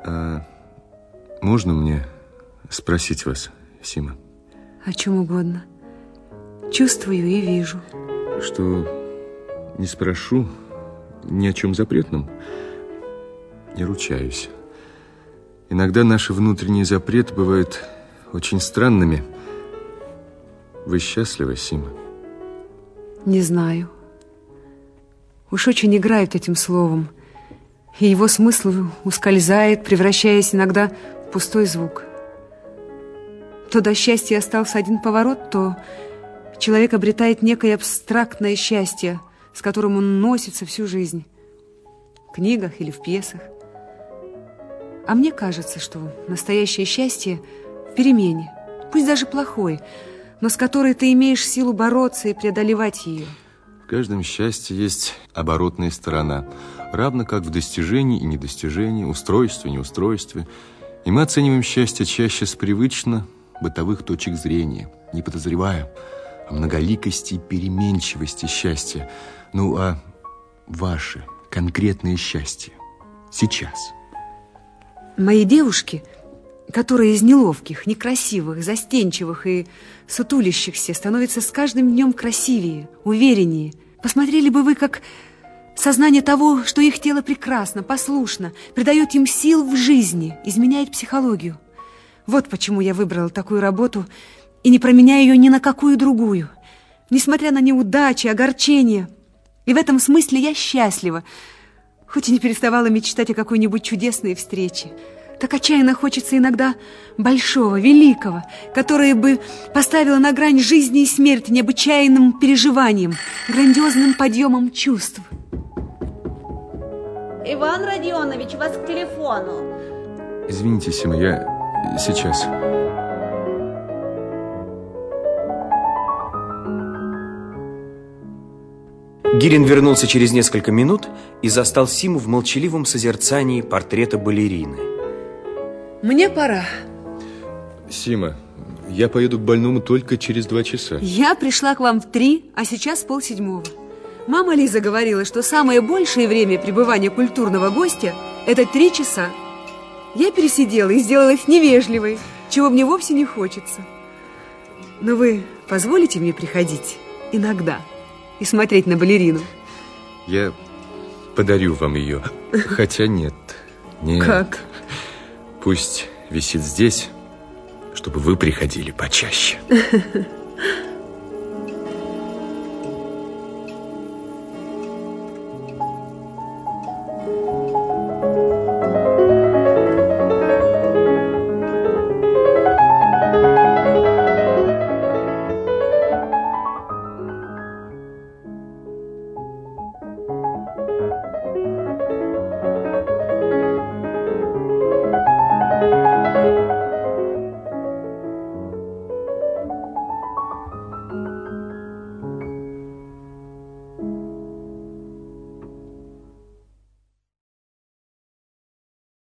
А можно мне спросить вас, Сима? О чем угодно. Чувствую и вижу. Что не спрошу ни о чем запретном, не ручаюсь. Иногда наши внутренние запреты бывают очень странными. Вы счастливы, Сима? Не знаю. Уж очень играют этим словом, и его смысл ускользает, превращаясь иногда в пустой звук. То до счастья остался один поворот, то человек обретает некое абстрактное счастье, с которым он носится всю жизнь. В книгах или в пьесах. А мне кажется, что настоящее счастье в перемене, пусть даже плохой, но с которой ты имеешь силу бороться и преодолевать ее. В каждом счастье есть оборотная сторона, равно как в достижении и недостижении, устройстве и неустройстве. И мы оцениваем счастье чаще с привычно бытовых точек зрения, не подозревая о многоликости и переменчивости счастья. Ну, а ваше конкретное счастье сейчас? Мои девушки, которые из неловких, некрасивых, застенчивых и сутулящихся становятся с каждым днем красивее, увереннее. Посмотрели бы вы, как сознание того, что их тело прекрасно, послушно, придает им сил в жизни, изменяет психологию. Вот почему я выбрала такую работу и не променяю ее ни на какую другую. Несмотря на неудачи, огорчения. И в этом смысле я счастлива, хоть и не переставала мечтать о какой-нибудь чудесной встрече. Так отчаянно хочется иногда большого, великого, которое бы поставило на грань жизни и смерти необычайным переживанием, грандиозным подъемом чувств. Иван Родионович, вас к телефону. Извините, Сима, я сейчас. Гирин вернулся через несколько минут и застал Симу в молчаливом созерцании портрета балерины. Мне пора. Сима, я поеду к больному только через 2 часа. Я пришла к вам в 3, а сейчас 6:30. Мама Лиза говорила, что самое большее время пребывания культурного гостя – это 3 часа. Я пересидела и сделалась невежливой, чего мне вовсе не хочется. Но вы позволите мне приходить иногда и смотреть на балерину? Я подарю вам ее. Хотя нет. Как? Пусть висит здесь, чтобы вы приходили почаще.